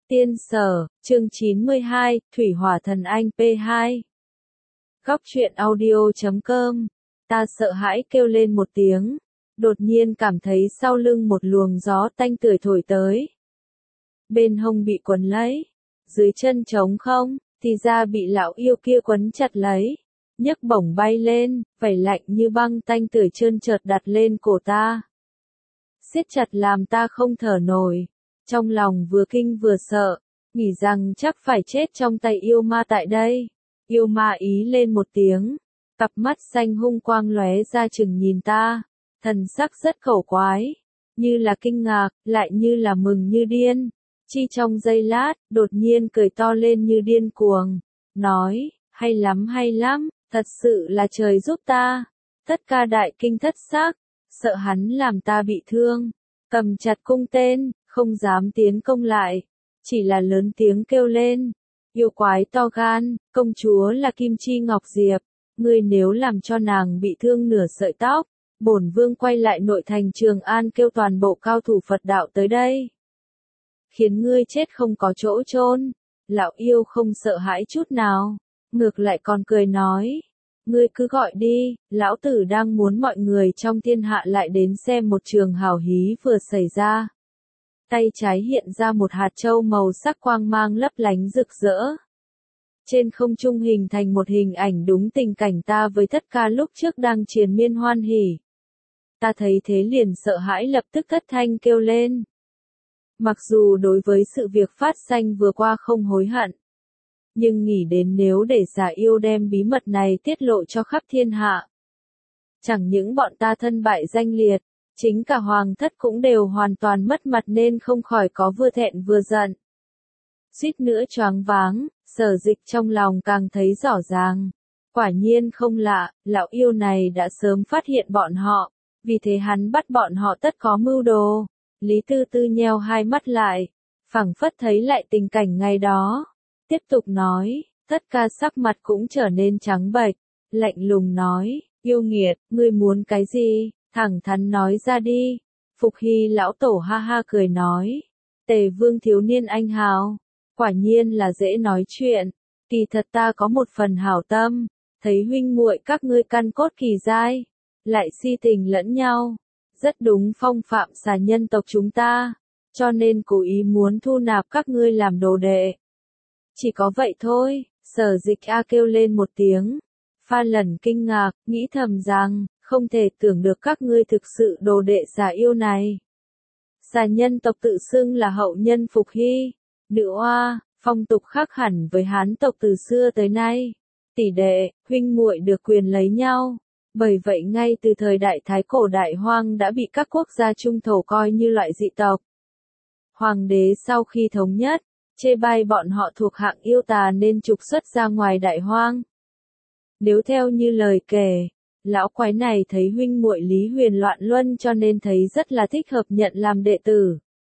Tiên Sở, chương 92, Thủy Hỏa Thần Anh P2. Góc truyện audio.com. Ta sợ hãi kêu lên một tiếng, đột nhiên cảm thấy sau lưng một luồng gió tanh tưởi thổi tới. Bên hông bị quấn lấy, dưới chân trống không, thì ra bị lão yêu kia quấn chặt lấy, nhấc bổng bay lên, vảy lạnh như băng tanh tưởi trơn trượt đặt lên cổ ta. Siết chặt làm ta không thở nổi. Trong lòng vừa kinh vừa sợ, nghĩ rằng chắc phải chết trong tay yêu ma tại đây. Yêu ma ý lên một tiếng, cặp mắt xanh hung quang lóe ra chừng nhìn ta, thần sắc rất khẩu quái, như là kinh ngạc, lại như là mừng như điên. Chi trong giây lát, đột nhiên cười to lên như điên cuồng, nói, hay lắm, thật sự là trời giúp ta. Tất cả đại kinh thất xác, sợ hắn làm ta bị thương, cầm chặt cung tên, không dám tiến công lại, chỉ là lớn tiếng kêu lên, yêu quái to gan, công chúa là Kim Chi Ngọc Diệp, ngươi nếu làm cho nàng bị thương nửa sợi tóc, bổn vương quay lại nội thành Trường An kêu toàn bộ cao thủ Phật đạo tới đây, khiến ngươi chết không có chỗ chôn. Lão yêu không sợ hãi chút nào, ngược lại còn cười nói, ngươi cứ gọi đi, lão tử đang muốn mọi người trong thiên hạ lại đến xem một trường hào hí vừa xảy ra. Tay trái hiện ra một hạt châu màu sắc quang mang lấp lánh rực rỡ. Trên không trung hình thành một hình ảnh đúng tình cảnh ta với tất cả lúc trước đang triền miên hoan hỉ. Ta thấy thế liền sợ hãi lập tức thất thanh kêu lên. Mặc dù đối với sự việc phát sinh vừa qua không hối hận, nhưng nghĩ đến nếu để giả yêu đem bí mật này tiết lộ cho khắp thiên hạ, chẳng những bọn ta thân bại danh liệt, chính cả hoàng thất cũng đều hoàn toàn mất mặt nên không khỏi có vừa thẹn vừa giận. Suýt nữa choáng váng, Sở Dịch trong lòng càng thấy rõ ràng. Quả nhiên không lạ, lão yêu này đã sớm phát hiện bọn họ, vì thế hắn bắt bọn họ tất có mưu đồ. Lý Tư Tư nheo hai mắt lại, phảng phất thấy lại tình cảnh ngày đó. Tiếp tục nói, tất cả sắc mặt cũng trở nên trắng bệch, lạnh lùng nói, yêu nghiệt, ngươi muốn cái gì? Thẳng thắn nói ra đi. Phục Hy lão tổ ha ha cười nói, Tề Vương thiếu niên anh hào, quả nhiên là dễ nói chuyện, kỳ thật ta có một phần hảo tâm, thấy huynh muội các ngươi căn cốt kỳ giai, lại si tình lẫn nhau, rất đúng phong phạm xà nhân tộc chúng ta, cho nên cố ý muốn thu nạp các ngươi làm đồ đệ. Chỉ có vậy thôi. Sở Dịch a kêu lên một tiếng, pha lẩn kinh ngạc, nghĩ thầm rằng, không thể tưởng được các ngươi thực sự đồ đệ xà yêu này. Xà nhân tộc tự xưng là hậu nhân Phục Hy, nữ oa, phong tục khác hẳn với Hán tộc từ xưa tới nay. Tỷ đệ, huynh muội được quyền lấy nhau, bởi vậy ngay từ thời đại Thái Cổ Đại Hoang đã bị các quốc gia trung thổ coi như loại dị tộc. Hoàng đế sau khi thống nhất, chê bai bọn họ thuộc hạng yêu tà nên trục xuất ra ngoài Đại Hoang. Nếu theo như lời kể, lão quái này thấy huynh muội Lý Huyền loạn luân cho nên thấy rất là thích hợp nhận làm đệ tử.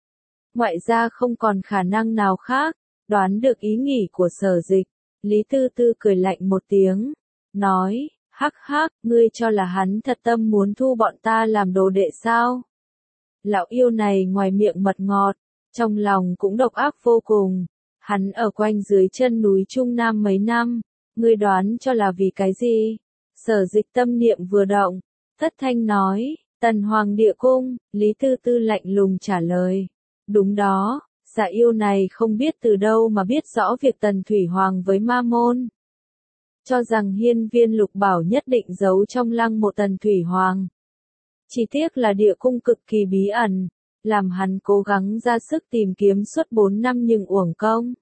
Ngoại ra không còn khả năng nào khác, đoán được ý nghĩ của Sở Dịch, Lý Tư Tư cười lạnh một tiếng, nói, hắc hắc, ngươi cho là hắn thật tâm muốn thu bọn ta làm đồ đệ sao? Lão yêu này ngoài miệng mật ngọt, trong lòng cũng độc ác vô cùng, hắn ở quanh dưới chân núi Trung Nam mấy năm, ngươi đoán cho là vì cái gì? Sở Dịch tâm niệm vừa động, thất thanh nói, Tần Hoàng địa cung. Lý Tư Tư lạnh lùng trả lời, đúng đó, xà yêu này không biết từ đâu mà biết rõ việc Tần Thủy Hoàng với Ma Môn. Cho rằng hiên viên lục bảo nhất định giấu trong lăng mộ Tần Thủy Hoàng. Chỉ tiếc là địa cung cực kỳ bí ẩn, làm hắn cố gắng ra sức tìm kiếm suốt 4 năm nhưng uổng công.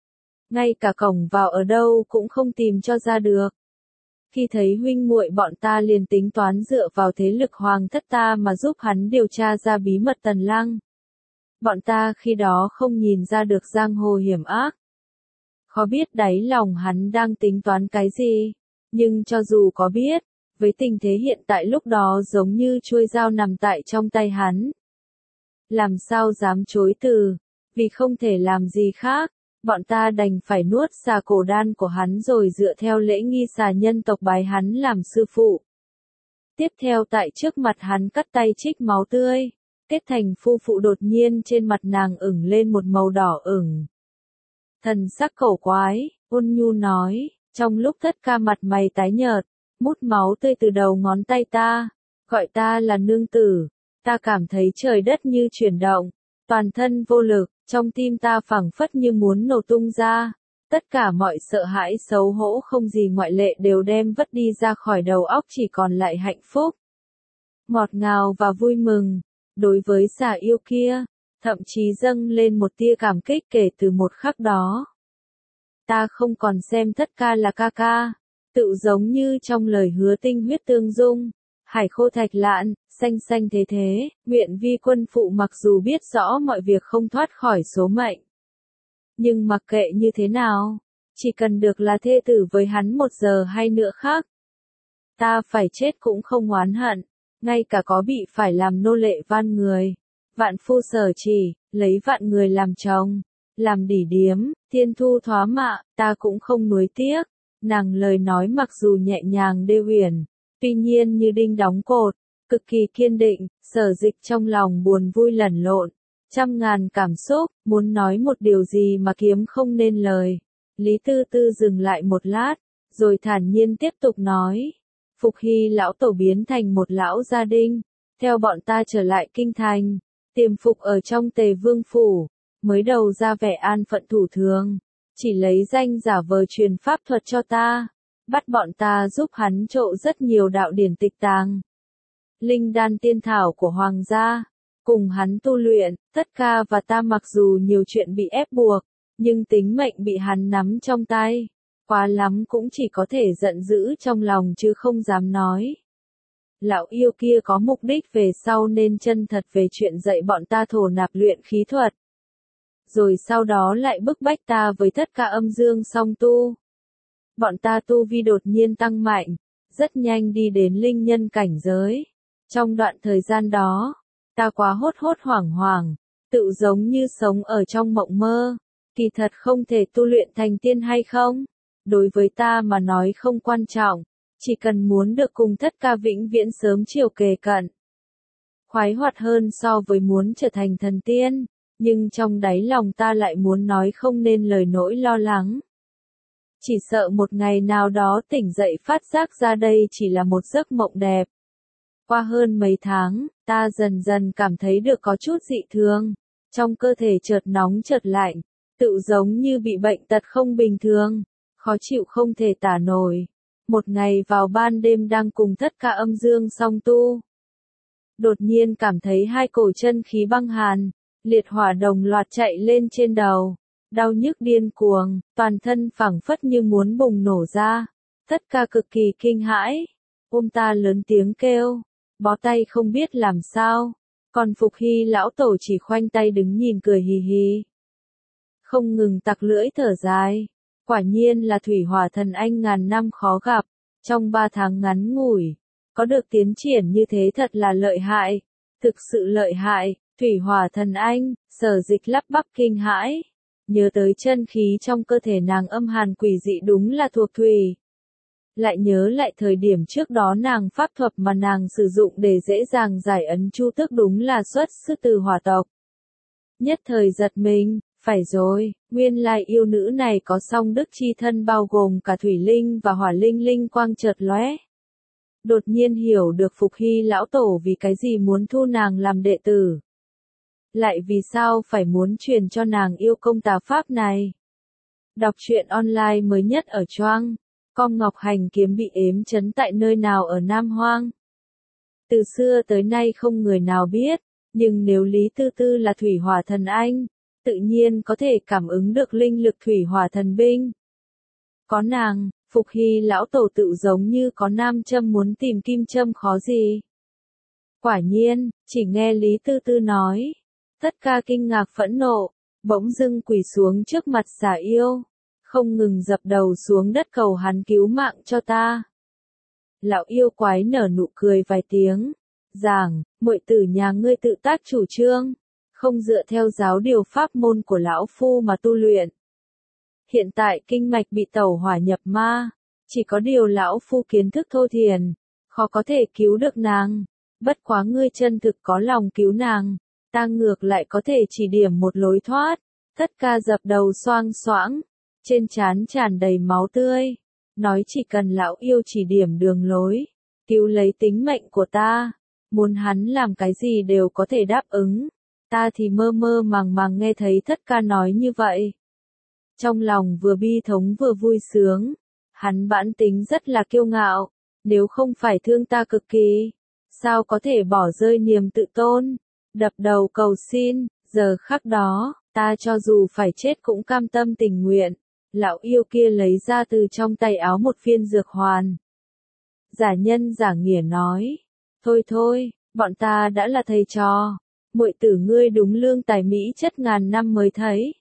Ngay cả cổng vào ở đâu cũng không tìm cho ra được. Khi thấy huynh muội bọn ta liền tính toán dựa vào thế lực hoàng thất ta mà giúp hắn điều tra ra bí mật Tần Lăng. Bọn ta khi đó không nhìn ra được giang hồ hiểm ác. Khó biết đáy lòng hắn đang tính toán cái gì, nhưng cho dù có biết, với tình thế hiện tại lúc đó giống như chuôi dao nằm tại trong tay hắn. Làm sao dám chối từ, vì không thể làm gì khác. Bọn ta đành phải nuốt xà cổ đan của hắn rồi dựa theo lễ nghi xà nhân tộc bái hắn làm sư phụ. Tiếp theo tại trước mặt hắn cắt tay trích máu tươi, kết thành phu phụ đột nhiên trên mặt nàng ửng lên một màu đỏ ửng, Thần sắc cổ quái, ôn nhu nói, trong lúc tất cả mặt mày tái nhợt, mút máu tươi từ đầu ngón tay ta, gọi ta là nương tử, ta cảm thấy trời đất như chuyển động, toàn thân vô lực, trong tim ta phảng phất như muốn nổ tung ra, tất cả mọi sợ hãi xấu hổ không gì ngoại lệ đều đem vứt đi ra khỏi đầu óc, chỉ còn lại hạnh phúc, ngọt ngào và vui mừng. Đối với xà yêu kia, thậm chí dâng lên một tia cảm kích kể từ một khắc đó. Ta không còn xem tất cả là ca ca, tự giống như trong lời hứa tinh huyết tương dung, hải khô thạch lạn, xanh xanh thế thế, nguyện vi quân phụ mặc dù biết rõ mọi việc không thoát khỏi số mệnh. Nhưng mặc kệ như thế nào, chỉ cần được là thê tử với hắn một giờ hay nữa khác. Ta phải chết cũng không oán hận, ngay cả có bị phải làm nô lệ van người. Vạn phu sở chỉ, lấy vạn người làm chồng, làm đỉ điếm, thiên thu thoá mạ, ta cũng không nuối tiếc. Nàng lời nói mặc dù nhẹ nhàng đê huyền, tuy nhiên như đinh đóng cột, cực kỳ kiên định, Sở Dịch trong lòng buồn vui lẫn lộn, trăm ngàn cảm xúc, muốn nói một điều gì mà kiếm không nên lời. Lý Tư Tư dừng lại một lát, rồi thản nhiên tiếp tục nói, Phục Hy lão tổ biến thành một lão gia đình, theo bọn ta trở lại kinh thành, tiềm phục ở trong Tề Vương phủ, mới đầu ra vẻ an phận thủ thường, chỉ lấy danh giả vờ truyền pháp thuật cho ta, bắt bọn ta giúp hắn trộn rất nhiều đạo điển tịch tàng. Linh đan tiên thảo của hoàng gia, cùng hắn tu luyện, tất cả và ta mặc dù nhiều chuyện bị ép buộc, nhưng tính mệnh bị hắn nắm trong tay, quá lắm cũng chỉ có thể giận dữ trong lòng chứ không dám nói. Lão yêu kia có mục đích về sau nên chân thật về chuyện dạy bọn ta thổ nạp luyện khí thuật. Rồi sau đó lại bức bách ta với tất cả âm dương song tu. Bọn ta tu vi đột nhiên tăng mạnh, rất nhanh đi đến linh nhân cảnh giới. Trong đoạn thời gian đó, ta quá hốt hoảng hoảng, tự giống như sống ở trong mộng mơ. Kỳ thật không thể tu luyện thành tiên hay không, đối với ta mà nói không quan trọng, chỉ cần muốn được cùng tất cả vĩnh viễn sớm chiều kề cận. Khoái hoạt hơn so với muốn trở thành thần tiên, nhưng trong đáy lòng ta lại muốn nói không nên lời nỗi lo lắng. Chỉ sợ một ngày nào đó tỉnh dậy phát giác ra đây chỉ là một giấc mộng đẹp. Qua hơn mấy tháng, ta dần dần cảm thấy được có chút dị thường, trong cơ thể chợt nóng chợt lạnh, tự giống như bị bệnh tật không bình thường, khó chịu không thể tả nổi. Một ngày vào ban đêm đang cùng tất cả âm dương song tu, đột nhiên cảm thấy hai cổ chân khí băng hàn, liệt hỏa đồng loạt chạy lên trên đầu, đau nhức điên cuồng, toàn thân phảng phất như muốn bùng nổ ra, tất cả cực kỳ kinh hãi, ôm ta lớn tiếng kêu, bó tay không biết làm sao, còn Phục Hy lão tổ chỉ khoanh tay đứng nhìn cười hì hì, không ngừng tặc lưỡi thở dài, quả nhiên là thủy hỏa thần anh ngàn năm khó gặp, trong 3 tháng ngắn ngủi, có được tiến triển như thế thật là lợi hại, thực sự lợi hại. Thủy hỏa thần anh, Sở Dịch lắp bắp kinh hãi, nhớ tới chân khí trong cơ thể nàng âm hàn quỷ dị đúng là thuộc thủy. Lại nhớ lại thời điểm trước đó nàng pháp thuật mà nàng sử dụng để dễ dàng giải ấn chu tước đúng là xuất xứ từ hỏa tộc. Nhất thời giật mình, phải rồi, nguyên lai yêu nữ này có song đức chi thân bao gồm cả thủy linh và hỏa linh, linh quang chợt lóe. Đột nhiên hiểu được Phục Hy lão tổ vì cái gì muốn thu nàng làm đệ tử. Lại vì sao phải muốn truyền cho nàng yêu công tà pháp này. Đọc truyện online mới nhất ở Choang, com Ngọc Hành Kiếm bị ếm chấn tại nơi nào ở Nam Hoang. Từ xưa tới nay không người nào biết, nhưng nếu Lý Tư Tư là thủy hỏa thần anh, tự nhiên có thể cảm ứng được linh lực thủy hỏa thần binh. Có nàng, Phục Hy lão tổ tự giống như có nam châm muốn tìm kim châm khó gì. Quả nhiên, chỉ nghe Lý Tư Tư nói, tất cả kinh ngạc phẫn nộ, bỗng dưng quỳ xuống trước mặt xà yêu, không ngừng dập đầu xuống đất cầu hắn cứu mạng cho ta. Lão yêu quái nở nụ cười vài tiếng, giảng, muội tử nhà ngươi tự tác chủ trương, không dựa theo giáo điều pháp môn của lão phu mà tu luyện. Hiện tại kinh mạch bị tẩu hỏa nhập ma, chỉ có điều lão phu kiến thức thô thiển, khó có thể cứu được nàng, bất quá ngươi chân thực có lòng cứu nàng, ta ngược lại có thể chỉ điểm một lối thoát, Tất ca dập đầu xoang xoảng, trên trán tràn đầy máu tươi, nói chỉ cần lão yêu chỉ điểm đường lối, cứu lấy tính mệnh của ta, muốn hắn làm cái gì đều có thể đáp ứng. Ta thì mơ mơ màng màng nghe thấy Thất ca nói như vậy. Trong lòng vừa bi thống vừa vui sướng, hắn bản tính rất là kiêu ngạo, nếu không phải thương ta cực kỳ, sao có thể bỏ rơi niềm tự tôn, đập đầu cầu xin, giờ khắc đó, ta cho dù phải chết cũng cam tâm tình nguyện. Lão yêu kia lấy ra từ trong tay áo một viên dược hoàn. Giả nhân giả nghĩa nói, thôi thôi, bọn ta đã là thầy trò, muội tử ngươi đúng lương tài mỹ chất ngàn năm mới thấy.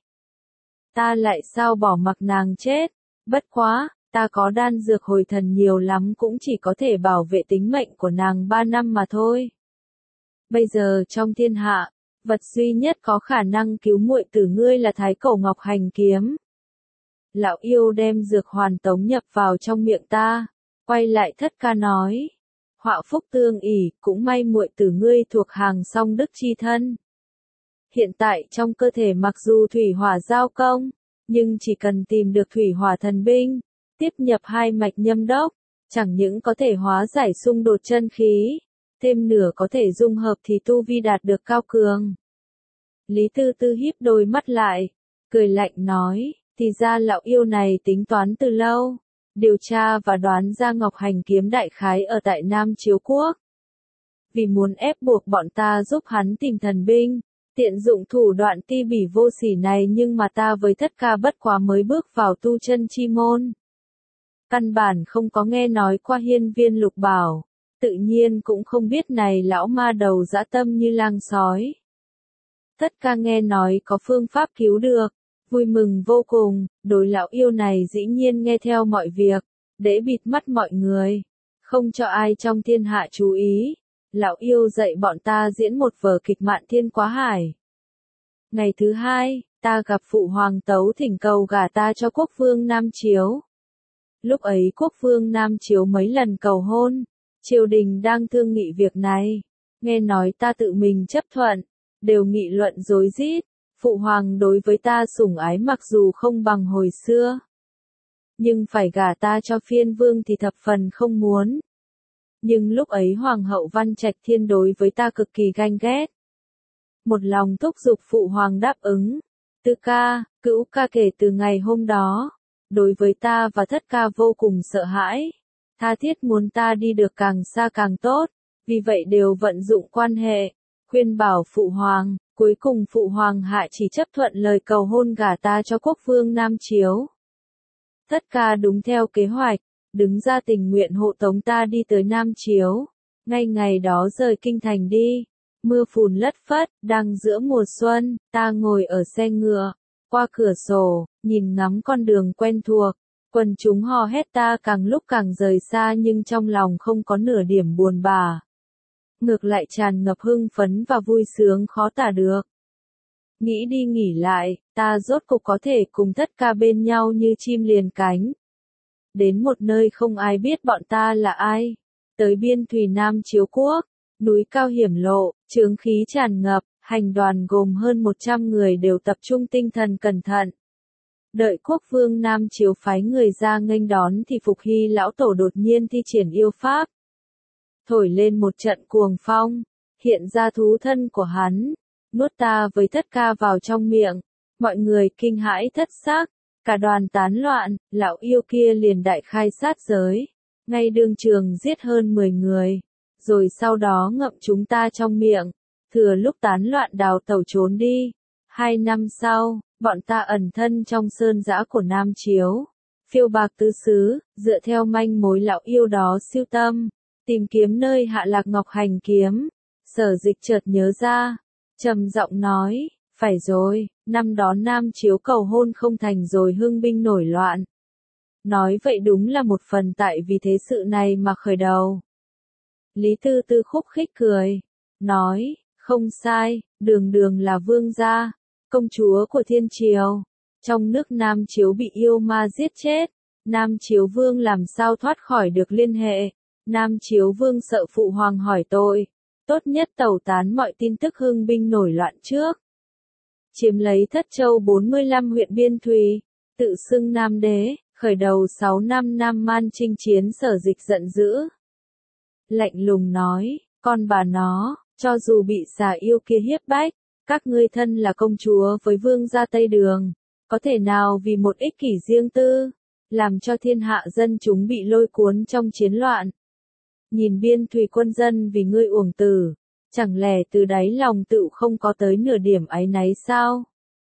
Ta lại sao bỏ mặc nàng chết, bất quá, ta có đan dược hồi thần nhiều lắm cũng chỉ có thể bảo vệ tính mệnh của nàng 3 năm mà thôi. Bây giờ trong thiên hạ, vật duy nhất có khả năng cứu muội tử ngươi là Thái Cổ Ngọc Hành Kiếm. Lão yêu đem dược hoàn tống nhập vào trong miệng ta, quay lại Thất ca nói, họa phúc tương ỷ, cũng may muội tử ngươi thuộc hàng song đức chi thân. Hiện tại trong cơ thể mặc dù thủy hỏa giao công, nhưng chỉ cần tìm được thủy hỏa thần binh, tiếp nhập hai mạch nhâm đốc, chẳng những có thể hóa giải xung đột chân khí, thêm nửa có thể dung hợp thì tu vi đạt được cao cường. Lý Tư Tư híp đôi mắt lại, cười lạnh nói, thì ra lão yêu này tính toán từ lâu, điều tra và đoán ra Ngọc Hành Kiếm đại khái ở tại Nam Chiếu Quốc. Vì muốn ép buộc bọn ta giúp hắn tìm thần binh, tiện dụng thủ đoạn ti bỉ vô sỉ này, nhưng mà ta với Thất ca bất quá mới bước vào tu chân chi môn. Căn bản không có nghe nói qua hiên viên lục bảo, tự nhiên cũng không biết này lão ma đầu dã tâm như lang sói. Thất ca nghe nói có phương pháp cứu được, vui mừng vô cùng, đối lão yêu này dĩ nhiên nghe theo mọi việc, để bịt mắt mọi người, không cho ai trong thiên hạ chú ý. Lão yêu dạy bọn ta diễn một vở kịch Mạn Thiên Quá Hải. Ngày thứ hai, ta gặp phụ hoàng tấu thỉnh cầu gả ta cho quốc vương Nam Chiếu. Lúc ấy quốc vương Nam Chiếu mấy lần cầu hôn, triều đình đang thương nghị việc này, nghe nói ta tự mình chấp thuận, đều nghị luận rối rít. Phụ hoàng đối với ta sủng ái mặc dù không bằng hồi xưa, nhưng phải gả ta cho phiên vương thì thập phần không muốn. Nhưng lúc ấy Hoàng hậu Văn Trạch Thiên đối với ta cực kỳ ganh ghét. Một lòng thúc giục phụ hoàng đáp ứng. Tư ca, Cữu ca kể từ ngày hôm đó, đối với ta và Thất ca vô cùng sợ hãi, tha thiết muốn ta đi được càng xa càng tốt, vì vậy đều vận dụng quan hệ, khuyên bảo phụ hoàng, cuối cùng phụ hoàng hạ chỉ chấp thuận lời cầu hôn gả ta cho quốc vương Nam Chiếu. Thất ca đúng theo kế hoạch, đứng ra tình nguyện hộ tống ta đi tới Nam Chiếu, ngay ngày đó rời kinh thành đi. Mưa phùn lất phất, đang giữa mùa xuân, ta ngồi ở xe ngựa, qua cửa sổ, nhìn ngắm con đường quen thuộc, quần chúng hò hét ta càng lúc càng rời xa, nhưng trong lòng không có nửa điểm buồn bã. Ngược lại tràn ngập hưng phấn và vui sướng khó tả được. Nghĩ đi nghĩ lại, ta rốt cục có thể cùng Thất ca bên nhau như chim liền cánh. Đến một nơi không ai biết bọn ta là ai. Tới biên thùy Nam Chiếu Quốc, núi cao hiểm lộ, chướng khí tràn ngập, hành đoàn gồm hơn 100 người đều tập trung tinh thần cẩn thận. Đợi quốc vương Nam Chiếu phái người ra nghênh đón thì Phục Hy lão tổ đột nhiên thi triển yêu pháp. Thổi lên một trận cuồng phong, hiện ra thú thân của hắn, nuốt ta với Thất ca vào trong miệng. Mọi người kinh hãi thất xác, cả đoàn tán loạn, lão yêu kia liền đại khai sát giới, ngay đương trường giết hơn 10 người, rồi sau đó ngậm chúng ta trong miệng, thừa lúc tán loạn đào tẩu trốn đi. 2 năm sau, bọn ta ẩn thân trong sơn dã của Nam Chiếu, phiêu bạc tứ xứ, dựa theo manh mối lão yêu đó siêu tâm, tìm kiếm nơi hạ lạc Ngọc Hành Kiếm. Sở Dịch chợt nhớ ra, trầm giọng nói, phải rồi, năm đó Nam Chiếu cầu hôn không thành rồi hưng binh nổi loạn. Nói vậy đúng là một phần tại vì thế sự này mà khởi đầu. Lý Tư Tư khúc khích cười, nói, không sai, đường đường là vương gia, công chúa của thiên triều. Trong nước Nam Chiếu bị yêu ma giết chết, Nam Chiếu vương làm sao thoát khỏi được liên hệ. Nam Chiếu vương sợ phụ hoàng hỏi tội, tốt nhất tẩu tán mọi tin tức hưng binh nổi loạn trước. chiếm lấy Thất Châu 45 huyện biên thùy, tự xưng Nam Đế, khởi đầu 6 năm Nam Man chinh chiến. Sở Dịch giận dữ, lạnh lùng nói, con bà nó, cho dù bị xà yêu kia hiếp bách, các ngươi thân là công chúa với vương gia Tây Đường, có thể nào vì một ích kỷ riêng tư, làm cho thiên hạ dân chúng bị lôi cuốn trong chiến loạn? Nhìn biên thùy quân dân vì ngươi uổng tử, chẳng lẽ từ đáy lòng tự không có tới nửa điểm áy náy sao?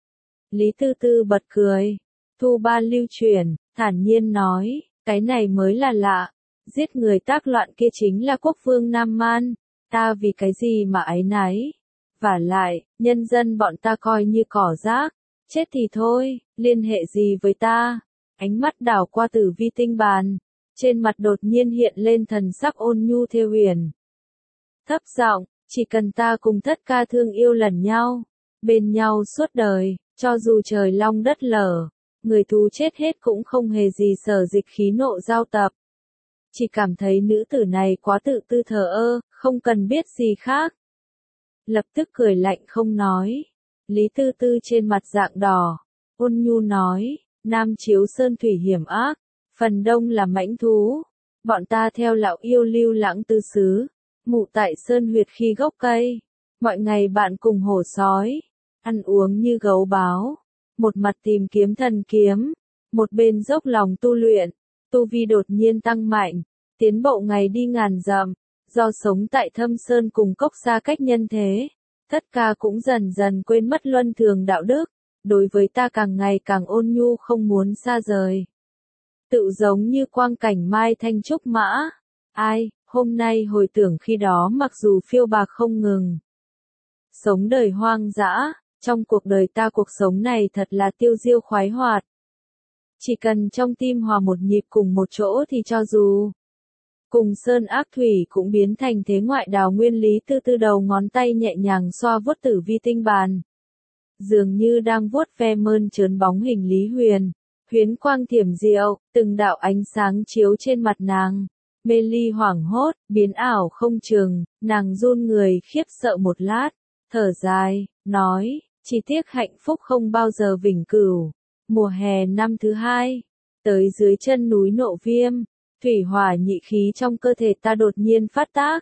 Lý Tư Tư bật cười, thu ba lưu truyền, thản nhiên nói, cái này mới là lạ, giết người tác loạn kia chính là quốc vương Nam Man, ta vì cái gì mà áy náy? Vả lại, nhân dân bọn ta coi như cỏ rác, chết thì thôi, liên hệ gì với ta? Ánh mắt đảo qua Tử Vi tinh bàn, trên mặt đột nhiên hiện lên thần sắc ôn nhu thêu huyền. Thấp giọng, chỉ cần ta cùng Thất ca thương yêu lần nhau, bên nhau suốt đời, cho dù trời long đất lở, người thú chết hết cũng không hề gì. Sở Dịch khí nộ giao tập. Chỉ cảm thấy nữ tử này quá tự tư thờ ơ, không cần biết gì khác. Lập tức cười lạnh không nói. Lý Tư Tư trên mặt dạng đỏ, ôn nhu nói, Nam Chiếu Sơn thủy hiểm ác, phần đông là mãnh thú, bọn ta theo lão yêu lưu lãng tư xứ, mụ tại sơn huyệt khi gốc cây, mọi ngày bạn cùng hổ sói, ăn uống như gấu báo, một mặt tìm kiếm thần kiếm, một bên dốc lòng tu luyện, tu vi đột nhiên tăng mạnh, tiến bộ ngày đi ngàn dặm, do sống tại thâm sơn cùng cốc xa cách nhân thế, Thất ca cũng dần dần quên mất luân thường đạo đức, đối với ta càng ngày càng ôn nhu không muốn xa rời. Tự giống như quang cảnh mai thanh trúc mã. Ai, hôm nay hồi tưởng khi đó mặc dù phiêu bạc không ngừng. Sống đời hoang dã, trong cuộc đời ta cuộc sống này thật là tiêu diêu khoái hoạt. Chỉ cần trong tim hòa một nhịp cùng một chỗ thì cho dù cùng sơn ác thủy cũng biến thành thế ngoại đào nguyên. Lý Tư Tư đầu ngón tay nhẹ nhàng xoa vuốt Tử Vi tinh bàn. Dường như đang vuốt ve mơn trớn bóng hình Lý Huyền. Huyến quang thiểm diệu, từng đạo ánh sáng chiếu trên mặt nàng. Mê ly hoảng hốt, biến ảo không chừng, nàng run người khiếp sợ một lát. Thở dài, nói, chỉ tiếc hạnh phúc không bao giờ vĩnh cửu. Mùa hè năm thứ 2, tới dưới chân núi Nộ Viêm, thủy hỏa nhị khí trong cơ thể ta đột nhiên phát tác.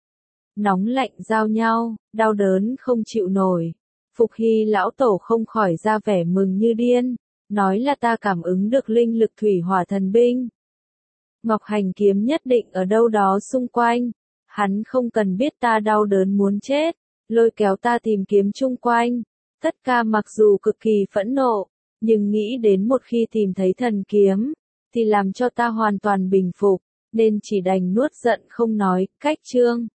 Nóng lạnh giao nhau, đau đớn không chịu nổi. Phục Hy lão tổ không khỏi ra vẻ mừng như điên, nói là ta cảm ứng được linh lực thủy hỏa thần binh. Ngọc Hành kiếm nhất định ở đâu đó xung quanh, hắn không cần biết ta đau đớn muốn chết, lôi kéo ta tìm kiếm chung quanh. Thất ca mặc dù cực kỳ phẫn nộ, nhưng nghĩ đến một khi tìm thấy thần kiếm, thì làm cho ta hoàn toàn bình phục, nên chỉ đành nuốt giận không nói. Cách chương